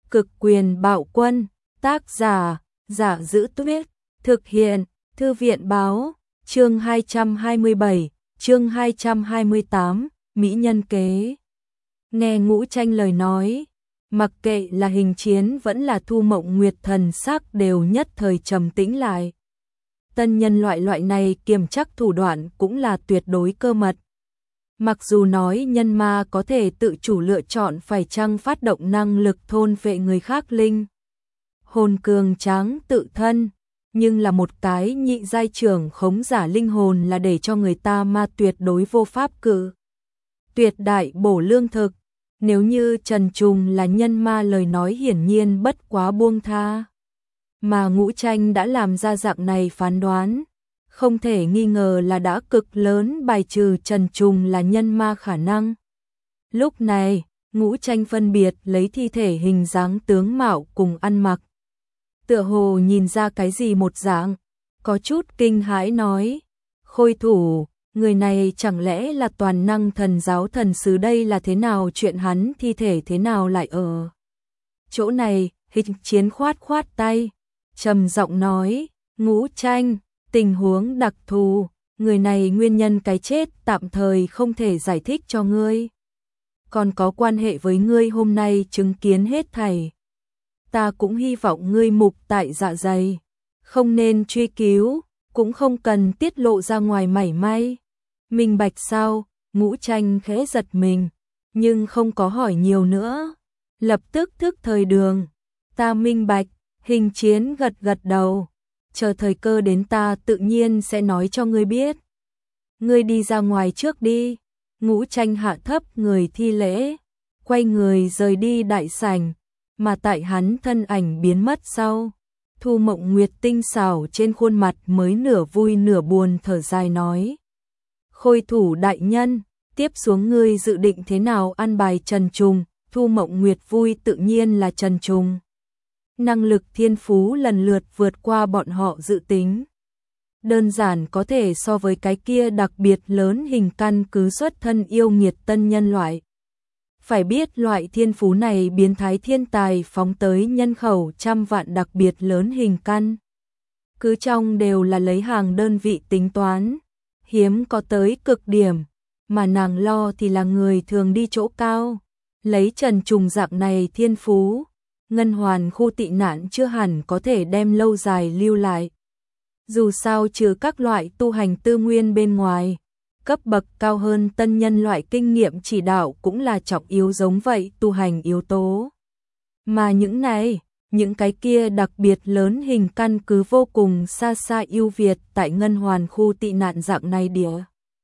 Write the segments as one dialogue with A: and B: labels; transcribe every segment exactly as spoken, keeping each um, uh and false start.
A: Cực quyền bạo quân, tác giả, Giả Giữ Tuyết, thực hiện, Thư viện báo, chương hai trăm hai mươi bảy, chương hai trăm hai mươi tám, Mỹ nhân kế. Nghe Ngũ Tranh lời nói, mặc kệ là Hình Chiến vẫn là Thu Mộng Nguyệt thần sắc đều nhất thời trầm tĩnh lại. Tân nhân loại loại này kiềm chắc thủ đoạn cũng là tuyệt đối cơ mật. Mặc dù nói nhân ma có thể tự chủ lựa chọn phải chăng phát động năng lực thôn vệ người khác linh hồn cường tráng tự thân, nhưng là một cái nhị giai trưởng khống giả linh hồn là để cho người ta ma tuyệt đối vô pháp cự. Tuyệt đại bổ lương thực, nếu như Trần Trùng là nhân ma lời nói hiển nhiên bất quá buông tha. Mà Ngũ Tranh đã làm ra dạng này phán đoán, không thể nghi ngờ là đã cực lớn bài trừ Trần Trùng là nhân ma khả năng. Lúc này, Ngũ Tranh phân biệt lấy thi thể hình dáng tướng mạo cùng ăn mặc. Tựa hồ nhìn ra cái gì một dạng, có chút kinh hãi nói, Khôi thủ, người này chẳng lẽ là toàn năng thần giáo thần sứ, đây là thế nào chuyện, hắn thi thể thế nào lại ở chỗ này? Hình Chiến khoát khoát tay, trầm giọng nói, Ngũ Tranh, tình huống đặc thù, người này nguyên nhân cái chết tạm thời không thể giải thích cho ngươi. Còn có quan hệ với ngươi hôm nay chứng kiến hết thảy. Ta cũng hy vọng ngươi mục tại dạ dày, không nên truy cứu, cũng không cần tiết lộ ra ngoài mảy may. Minh bạch sao? Ngũ Tranh khẽ giật mình, nhưng không có hỏi nhiều nữa. Lập tức thức thời đường. Ta minh bạch. Hình Chiến gật gật đầu. Chờ thời cơ đến ta tự nhiên sẽ nói cho ngươi biết. Ngươi đi ra ngoài trước đi. Ngũ Tranh hạ thấp người thi lễ, quay người rời đi đại sảnh, mà tại hắn thân ảnh biến mất sau, Thu Mộng Nguyệt tinh xảo trên khuôn mặt mới nửa vui nửa buồn thở dài nói, Khôi thủ đại nhân, tiếp xuống ngươi dự định thế nào an bài Trần Trùng? Thu Mộng Nguyệt vui tự nhiên là Trần Trùng. Năng lực thiên phú lần lượt vượt qua bọn họ dự tính. Đơn giản có thể so với cái kia đặc biệt lớn hình căn cứ xuất thân yêu nghiệt tân nhân loại. Phải biết loại thiên phú này biến thái thiên tài phóng tới nhân khẩu trăm vạn đặc biệt lớn hình căn. Cứ trong đều là lấy hàng đơn vị tính toán, hiếm có tới cực điểm, mà nàng lo thì là người thường đi chỗ cao. Lấy Trần Trùng dạng này thiên phú, Ngân Hoàn khu tị nạn chưa hẳn có thể đem lâu dài lưu lại. Dù sao trừ các loại tu hành tư nguyên bên ngoài, cấp bậc cao hơn tân nhân loại kinh nghiệm chỉ đạo cũng là trọng yếu giống vậy tu hành yếu tố. Mà những này, những cái kia đặc biệt lớn hình căn cứ vô cùng xa xa ưu việt tại Ngân Hoàn khu tị nạn dạng này địa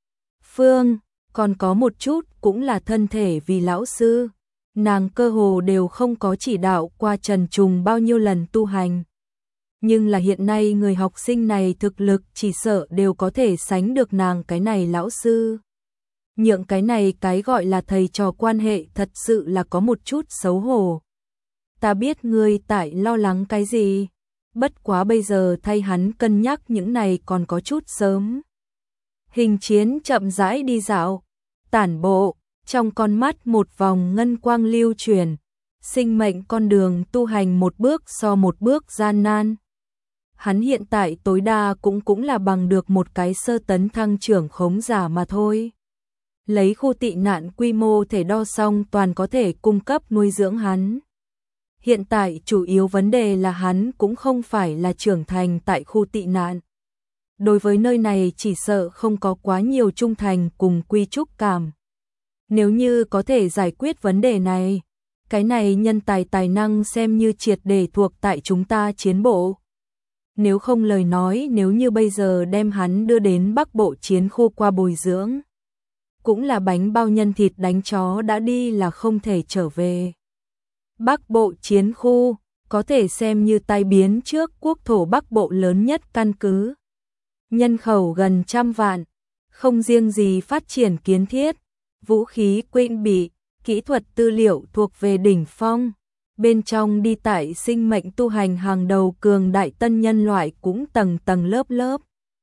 A: phương, còn có một chút cũng là thân thể vì lão sư. Nàng cơ hồ đều không có chỉ đạo qua Trần Trùng bao nhiêu lần tu hành. Nhưng là hiện nay người học sinh này thực lực chỉ sợ đều có thể sánh được nàng cái này lão sư. Nhượng cái này cái gọi là thầy trò quan hệ thật sự là có một chút xấu hổ. Ta biết ngươi tại lo lắng cái gì, bất quá bây giờ thay hắn cân nhắc những này còn có chút sớm. Hình Chiến chậm rãi đi dạo, tản bộ, trong con mắt một vòng ngân quang lưu truyền, sinh mệnh con đường tu hành một bước so một bước gian nan. Hắn hiện tại tối đa cũng cũng là bằng được một cái sơ tấn thăng trưởng khống giả mà thôi. Lấy khu tị nạn quy mô thể đo xong toàn có thể cung cấp nuôi dưỡng hắn. Hiện tại chủ yếu vấn đề là hắn cũng không phải là trưởng thành tại khu tị nạn. Đối với nơi này chỉ sợ không có quá nhiều trung thành cùng quy trúc cảm. Nếu như có thể giải quyết vấn đề này, cái này nhân tài tài năng xem như triệt để thuộc tại chúng ta chiến bộ. Nếu không lời nói, nếu như bây giờ đem hắn đưa đến Bắc Bộ chiến khu qua bồi dưỡng, cũng là bánh bao nhân thịt đánh chó đã đi là không thể trở về. Bắc Bộ chiến khu có thể xem như tai biến trước quốc thổ Bắc Bộ lớn nhất căn cứ. Nhân khẩu gần trăm vạn, không riêng gì phát triển kiến thiết, vũ khí quện bị, kỹ thuật tư liệu thuộc về đỉnh phong. Bên trong đi tại sinh mệnh tu hành hàng đầu cường đại tân nhân loại cũng tầng tầng lớp lớp.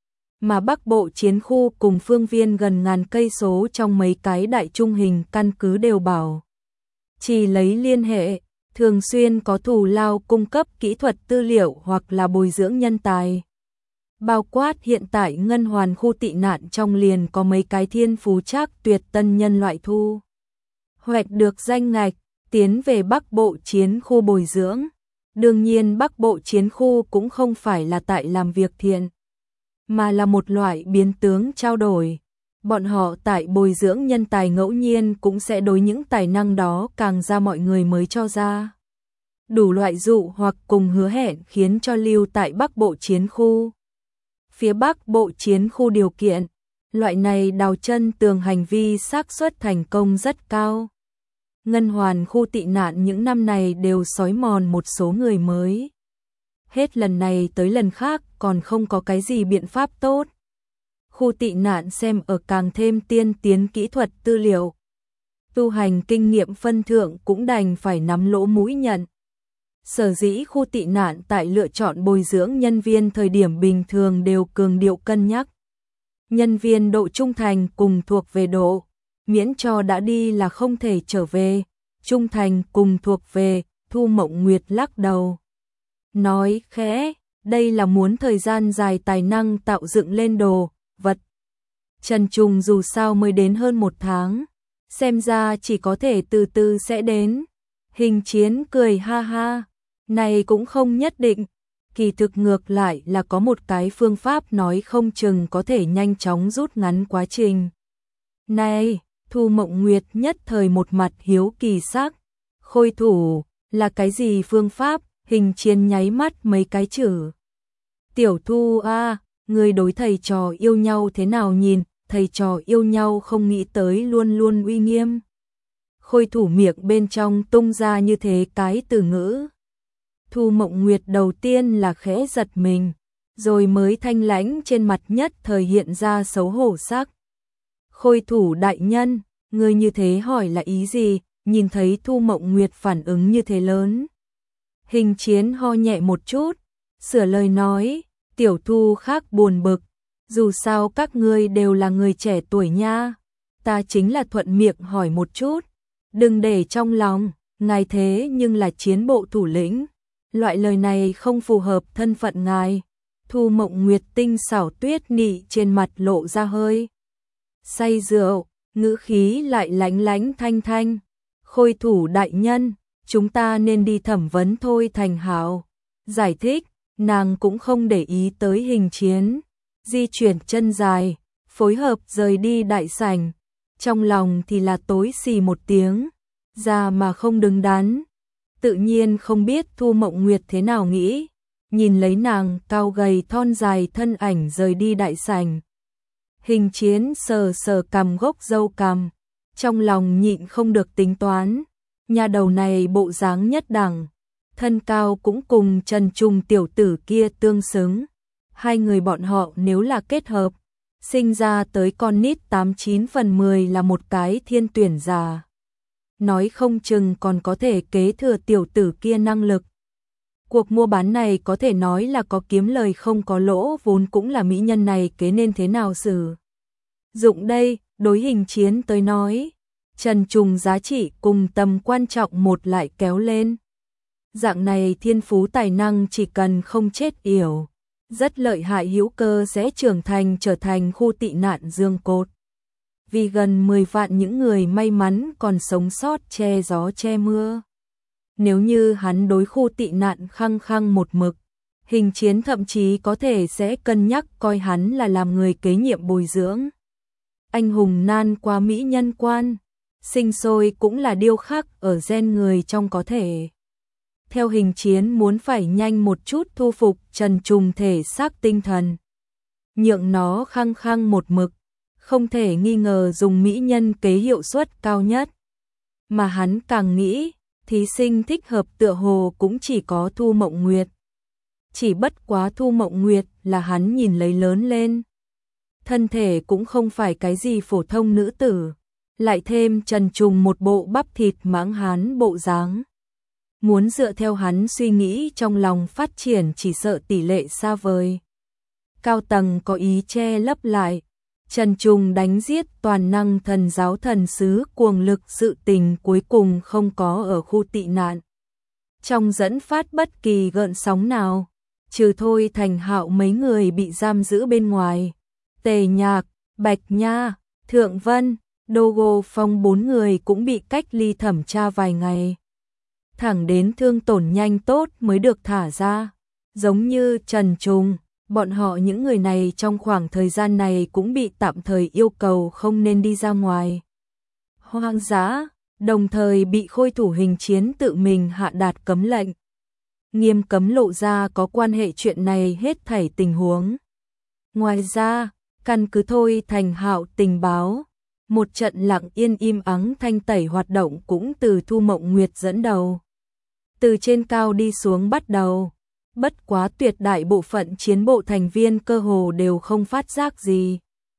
A: Mà Bắc Bộ chiến khu cùng phương viên gần ngàn cây số trong mấy cái đại trung hình căn cứ đều bảo. Chỉ lấy liên hệ, thường xuyên có thù lao cung cấp kỹ thuật tư liệu hoặc là bồi dưỡng nhân tài. Bao quát hiện tại Ngân Hoàn khu tị nạn trong liền có mấy cái thiên phú trác tuyệt tân nhân loại thu hoạch được danh ngạch, tiến về Bắc Bộ chiến khu bồi dưỡng. Đương nhiên Bắc Bộ chiến khu cũng không phải là tại làm việc thiện, mà là một loại biến tướng trao đổi. Bọn họ tại bồi dưỡng nhân tài ngẫu nhiên cũng sẽ đối những tài năng đó càng ra mọi người mới cho ra đủ loại dụ hoặc cùng hứa hẹn khiến cho lưu tại Bắc Bộ chiến khu. Phía Bắc Bộ chiến khu điều kiện, loại này đào chân tường hành vi xác suất thành công rất cao. Ngân Hoàn khu tị nạn những năm này đều xói mòn một số người mới. Hết lần này tới lần khác còn không có cái gì biện pháp tốt. Khu tị nạn xem ở càng thêm tiên tiến kỹ thuật tư liệu. Tu hành kinh nghiệm phân thượng cũng đành phải nắm lỗ mũi nhận. Sở dĩ khu tị nạn tại lựa chọn bồi dưỡng nhân viên thời điểm bình thường đều cường điệu cân nhắc. Nhân viên độ trung thành cùng thuộc về độ, miễn cho đã đi là không thể trở về, trung thành cùng thuộc về, Thu Mộng Nguyệt lắc đầu. Nói khẽ, đây là muốn thời gian dài tài năng tạo dựng lên đồ, vật. Trần Trùng dù sao mới đến hơn một tháng, xem ra chỉ có thể từ từ sẽ đến. Hình Chiến cười ha ha, này cũng không nhất định, kỳ thực ngược lại là có một cái phương pháp nói không chừng có thể nhanh chóng rút ngắn quá trình. Này, Thu Mộng Nguyệt nhất thời một mặt hiếu kỳ sắc, khôi thủ, là cái gì phương pháp? Hình Chiến nháy mắt mấy cái chữ. Tiểu Thu a, người đối thầy trò yêu nhau thế nào nhìn, thầy trò yêu nhau không nghĩ tới luôn luôn uy nghiêm. Khôi thủ miệng bên trong tung ra như thế cái từ ngữ. Thu Mộng Nguyệt đầu tiên là khẽ giật mình, rồi mới thanh lãnh trên mặt nhất thời hiện ra xấu hổ sắc. Khôi thủ đại nhân, người như thế hỏi là ý gì? Nhìn thấy Thu Mộng Nguyệt phản ứng như thế lớn. Hình Chiến ho nhẹ một chút, sửa lời nói, Tiểu Thu khác buồn bực, dù sao các ngươi đều là người trẻ tuổi nha, ta chính là thuận miệng hỏi một chút, đừng để trong lòng, ngài thế nhưng là chiến bộ thủ lĩnh, loại lời này không phù hợp thân phận ngài. Thu Mộng Nguyệt tinh xảo tuyết nị trên mặt lộ ra hơi say rượu, ngữ khí lại lánh lánh thanh thanh. Khôi thủ đại nhân, chúng ta nên đi thẩm vấn thôi thành hảo. Giải thích, nàng cũng không để ý tới Hình Chiến, di chuyển chân dài, phối hợp rời đi đại sảnh, trong lòng thì là tối xì một tiếng, ra mà không đứng đắn. Tự nhiên không biết Thu Mộng Nguyệt thế nào nghĩ, nhìn lấy nàng cao gầy thon dài thân ảnh rời đi đại sảnh. Hình Chiến sờ sờ cằm gốc râu cằm, trong lòng nhịn không được tính toán, nhà đầu này bộ dáng nhất đẳng, thân cao cũng cùng Trần Trùng tiểu tử kia tương xứng. Hai người bọn họ nếu là kết hợp, sinh ra tới con nít tám chín phần mười là một cái thiên tuyển già. Nói không chừng còn có thể kế thừa tiểu tử kia năng lực. Cuộc mua bán này có thể nói là có kiếm lời không có lỗ, vốn cũng là mỹ nhân này kế nên thế nào sử dụng đây. Đối Hình Chiến tới nói, Trần Trùng giá trị cùng tầm quan trọng một lại kéo lên. Dạng này thiên phú tài năng chỉ cần không chết yểu, rất lợi hại hữu cơ sẽ trưởng thành trở thành khu tị nạn dương cột. Vì gần mười vạn những người may mắn còn sống sót che gió che mưa. Nếu như hắn đối khu tị nạn khăng khăng một mực, Hình Chiến thậm chí có thể sẽ cân nhắc coi hắn là làm người kế nhiệm bồi dưỡng. Anh hùng nan qua mỹ nhân quan, sinh sôi cũng là điêu khắc ở gen người trong có thể. Theo Hình Chiến muốn phải nhanh một chút thu phục Trần Trùng thể xác tinh thần, nhượng nó khăng khăng một mực, không thể nghi ngờ dùng mỹ nhân kế hiệu suất cao nhất. Mà hắn càng nghĩ, thí sinh thích hợp tựa hồ cũng chỉ có Thu Mộng Nguyệt. Chỉ bất quá Thu Mộng Nguyệt là hắn nhìn lấy lớn lên. Thân thể cũng không phải cái gì phổ thông nữ tử, lại thêm Trần Trùng một bộ bắp thịt mãng hán bộ dáng. Muốn dựa theo hắn suy nghĩ trong lòng phát triển chỉ sợ tỷ lệ xa vời. Cao tầng có ý che lấp lại, Trần Trùng đánh giết toàn năng thần giáo thần sứ cuồng lực, sự tình cuối cùng không có ở khu tị nạn. trong dẫn phát bất kỳ gợn sóng nào, trừ Thôi Thành Hạo mấy người bị giam giữ bên ngoài. Tề Nhạc, Bạch Nha, Thượng Vân, Đô Gô Phong bốn người cũng bị cách ly thẩm tra vài ngày. Thẳng đến thương tổn nhanh tốt mới được thả ra. Giống như Trần Trùng, bọn họ những người này trong khoảng thời gian này cũng bị tạm thời yêu cầu không nên đi ra ngoài hoang dã, đồng thời bị khôi thủ hình chiến tự mình hạ đạt cấm lệnh. Nghiêm cấm lộ ra có quan hệ chuyện này hết thảy tình huống. Ngoài ra, căn cứ Thôi Thành Hạo tình báo, một trận lặng yên im ắng thanh tẩy hoạt động cũng từ Thu Mộng Nguyệt dẫn đầu. Từ trên cao đi xuống bắt đầu, bất quá tuyệt đại bộ phận chiến bộ thành viên cơ hồ đều không phát giác gì.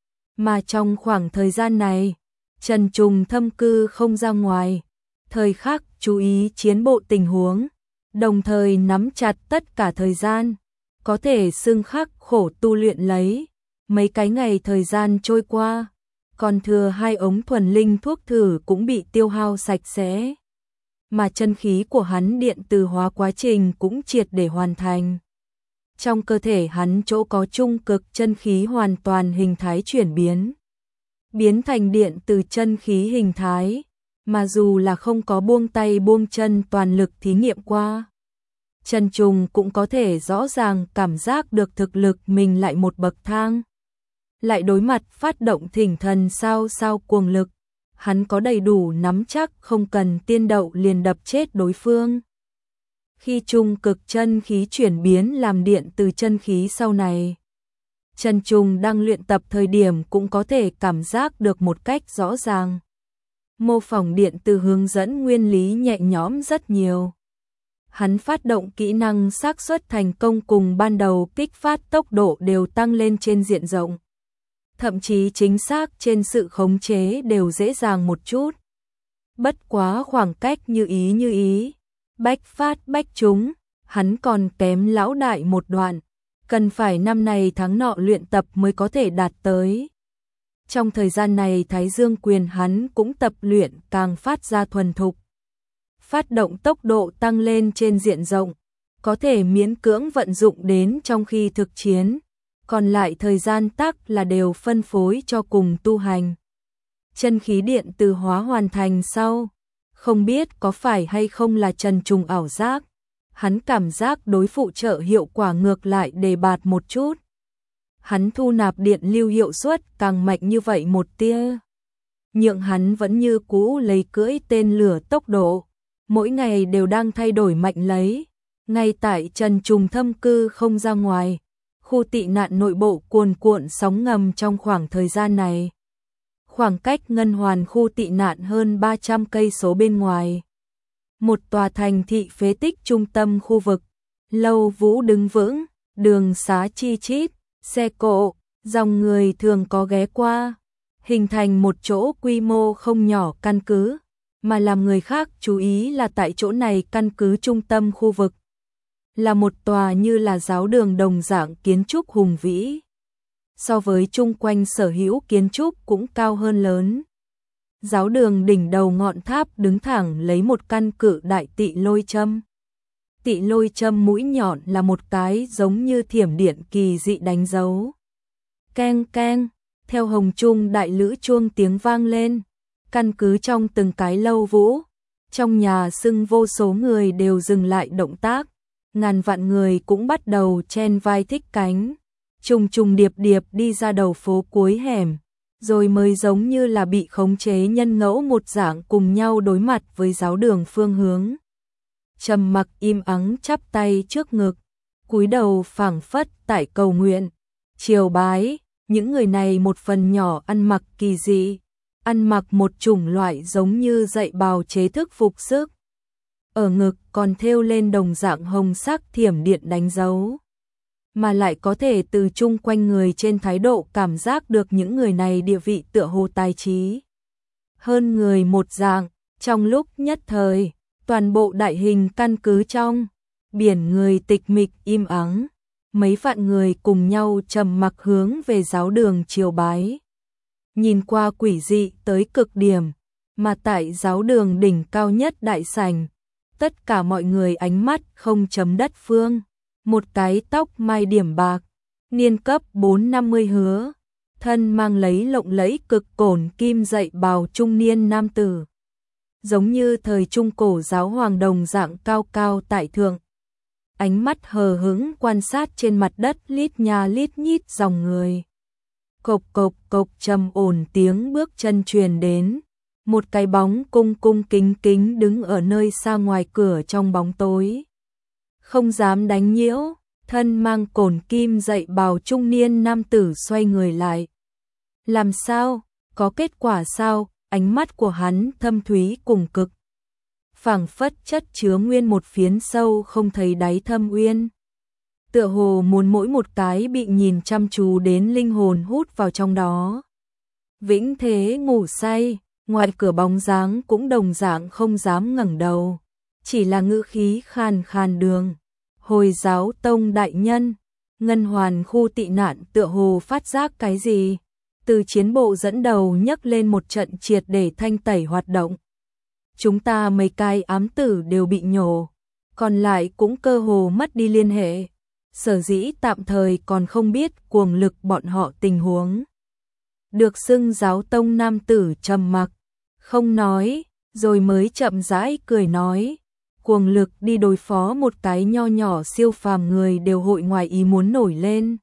A: Mà trong khoảng thời gian này, Trần Trùng thâm cư không ra ngoài, thời khắc chú ý chiến bộ tình huống, đồng thời nắm chặt tất cả thời gian, có thể xưng khắc khổ tu luyện lấy. Mấy cái ngày thời gian trôi qua, còn thừa hai ống thuần linh thuốc thử cũng bị tiêu hao sạch sẽ. Mà chân khí của hắn điện từ hóa quá trình cũng triệt để hoàn thành. Trong cơ thể hắn chỗ có trung cực chân khí hoàn toàn hình thái chuyển biến. Biến thành điện từ chân khí hình thái, mà dù là không có buông tay buông chân toàn lực thí nghiệm qua. Trần Trùng cũng có thể rõ ràng cảm giác được thực lực mình lại một bậc thang. Lại đối mặt phát động thỉnh thần sao sao cuồng lực, hắn có đầy đủ nắm chắc không cần tiên đậu liền đập chết đối phương. Khi trung cực chân khí chuyển biến làm điện từ chân khí sau này, Trần Trùng đang luyện tập thời điểm cũng có thể cảm giác được một cách rõ ràng. Mô phỏng điện từ hướng dẫn nguyên lý nhẹ nhõm rất nhiều. Hắn phát động kỹ năng xác suất thành công cùng ban đầu kích phát tốc độ đều tăng lên trên diện rộng. Thậm chí chính xác trên sự khống chế đều dễ dàng một chút. Bất quá khoảng cách như ý như ý, bách phát bách trúng, hắn còn kém lão đại một đoạn, cần phải năm này tháng nọ luyện tập mới có thể đạt tới. Trong thời gian này Thái Dương quyền hắn cũng tập luyện càng phát ra thuần thục. Phát động tốc độ tăng lên trên diện rộng, có thể miễn cưỡng vận dụng đến trong khi thực chiến. Còn lại thời gian tắc là đều phân phối cho cùng tu hành. Chân khí điện từ hóa hoàn thành sau, không biết có phải hay không là Trần Trùng ảo giác, hắn cảm giác đối phụ trợ hiệu quả ngược lại đề bạt một chút. Hắn thu nạp điện lưu hiệu suất càng mạnh như vậy một tia, nhượng hắn vẫn như cũ lấy cưỡi tên lửa tốc độ, mỗi ngày đều đang thay đổi mạnh lấy. Ngay tại Trần Trùng thâm cư không ra ngoài, khu tị nạn nội bộ cuồn cuộn sóng ngầm trong khoảng thời gian này. Khoảng cách Ngân Hoàn khu tị nạn hơn ba trăm cây số bên ngoài. Một tòa thành thị phế tích trung tâm khu vực, lâu vũ đứng vững, đường xá chi chít, xe cộ, dòng người thường có ghé qua, hình thành một chỗ quy mô không nhỏ căn cứ, mà làm người khác chú ý là tại chỗ này căn cứ trung tâm khu vực. Là một tòa như là giáo đường đồng dạng kiến trúc hùng vĩ. So với chung quanh sở hữu kiến trúc cũng cao hơn lớn. Giáo đường đỉnh đầu ngọn tháp đứng thẳng lấy một căn cự đại tị lôi châm. Tị lôi châm mũi nhọn là một cái giống như thiểm điện kỳ dị đánh dấu. Keng keng, theo hồng trung đại lữ chuông tiếng vang lên. Căn cứ trong từng cái lâu vũ, trong nhà xưng vô số người đều dừng lại động tác. Ngàn vạn người cũng bắt đầu chen vai thích cánh, trùng trùng điệp điệp đi ra đầu phố cuối hẻm, rồi mới giống như là bị khống chế nhân ngẫu một dạng cùng nhau đối mặt với giáo đường phương hướng. Trầm mặc im ắng chắp tay trước ngực, cúi đầu phảng phất tại cầu nguyện, triều bái. Những người này một phần nhỏ ăn mặc kỳ dị, ăn mặc một chủng loại giống như dạy bào chế thức phục sức. Ở ngực còn thêu lên đồng dạng hồng sắc thiểm điện đánh dấu. Mà lại có thể từ chung quanh người trên thái độ cảm giác được những người này địa vị tựa hồ tài trí hơn người một dạng. Trong lúc nhất thời, toàn bộ đại hình căn cứ trong biển người tịch mịch im ắng, mấy vạn người cùng nhau trầm mặc hướng về giáo đường triều bái. Nhìn qua quỷ dị tới cực điểm, mà tại giáo đường đỉnh cao nhất đại sảnh, tất cả mọi người ánh mắt không chấm đất phương. Một cái tóc mai điểm bạc, niên cấp bốn năm mươi hứa, thân mang lấy lộng lẫy cực cổn kim dậy bào trung niên nam tử. Giống như thời trung cổ giáo hoàng đồng dạng cao cao tại thượng. Ánh mắt hờ hững quan sát trên mặt đất lít nha lít nhít dòng người. Cộc cộc cộc trầm ổn tiếng bước chân truyền đến. Một cái bóng cung cung kính kính đứng ở nơi xa ngoài cửa trong bóng tối. Không dám đánh nhiễu, thân mang cổn kim dậy bào trung niên nam tử xoay người lại. Làm sao? Có kết quả sao? Ánh mắt của hắn thâm thúy cùng cực. Phảng phất chất chứa nguyên một phiến sâu không thấy đáy thâm uyên. Tựa hồ muốn mỗi một cái bị nhìn chăm chú đến linh hồn hút vào trong đó. Vĩnh thế ngủ say, ngoài cửa bóng dáng cũng đồng dạng không dám ngẩng đầu. Chỉ là ngữ khí khàn khàn đường. Hồi giáo tông đại nhân, ngân hoàn khu tị nạn tựa hồ phát giác cái gì? Từ chiến bộ dẫn đầu nhấc lên một trận triệt để thanh tẩy hoạt động. Chúng ta mấy cái ám tử đều bị nhổ, còn lại cũng cơ hồ mất đi liên hệ. Sở dĩ tạm thời còn không biết cuồng lực bọn họ tình huống. Được xưng giáo tông nam tử trầm mặc, không nói, rồi mới chậm rãi cười nói. Cuồng lực đi đối phó một cái nho nhỏ siêu phàm người đều hội ngoài ý muốn nổi lên.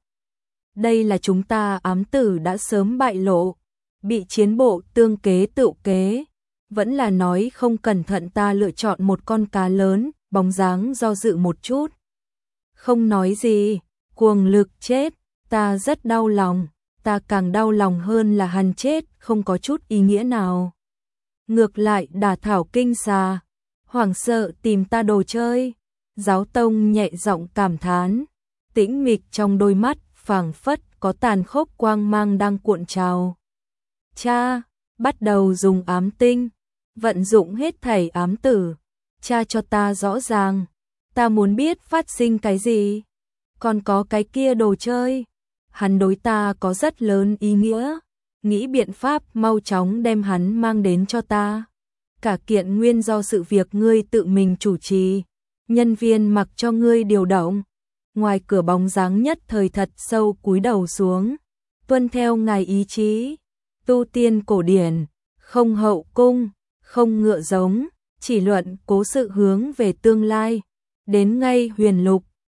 A: Đây là chúng ta ám tử đã sớm bại lộ, bị chiến bộ tương kế tự kế. Vẫn là nói không cẩn thận ta lựa chọn một con cá lớn, bóng dáng do dự một chút. Không nói gì, cuồng lực chết, ta rất đau lòng, ta càng đau lòng hơn là hắn chết không có chút ý nghĩa nào. Ngược lại đả thảo kinh xà, hoảng sợ tìm ta đồ chơi. Giáo tông nhẹ giọng cảm thán, tĩnh mịch trong đôi mắt phảng phất có tàn khốc quang mang đang cuộn trào. Cha, bắt đầu dùng ám tinh, vận dụng hết thảy ám tử. Cha cho ta rõ ràng, ta muốn biết phát sinh cái gì. Còn có cái kia đồ chơi, hắn đối ta có rất lớn ý nghĩa. Nghĩ biện pháp mau chóng đem hắn mang đến cho ta. Cả kiện nguyên do sự việc ngươi tự mình chủ trì, nhân viên mặc cho ngươi điều động. Ngoài cửa bóng dáng nhất thời thật sâu cúi đầu xuống, tuân theo ngài ý chí. Tu tiên cổ điển, không hậu cung, không ngựa giống, chỉ luận cố sự hướng về tương lai. Đến ngay huyền lục,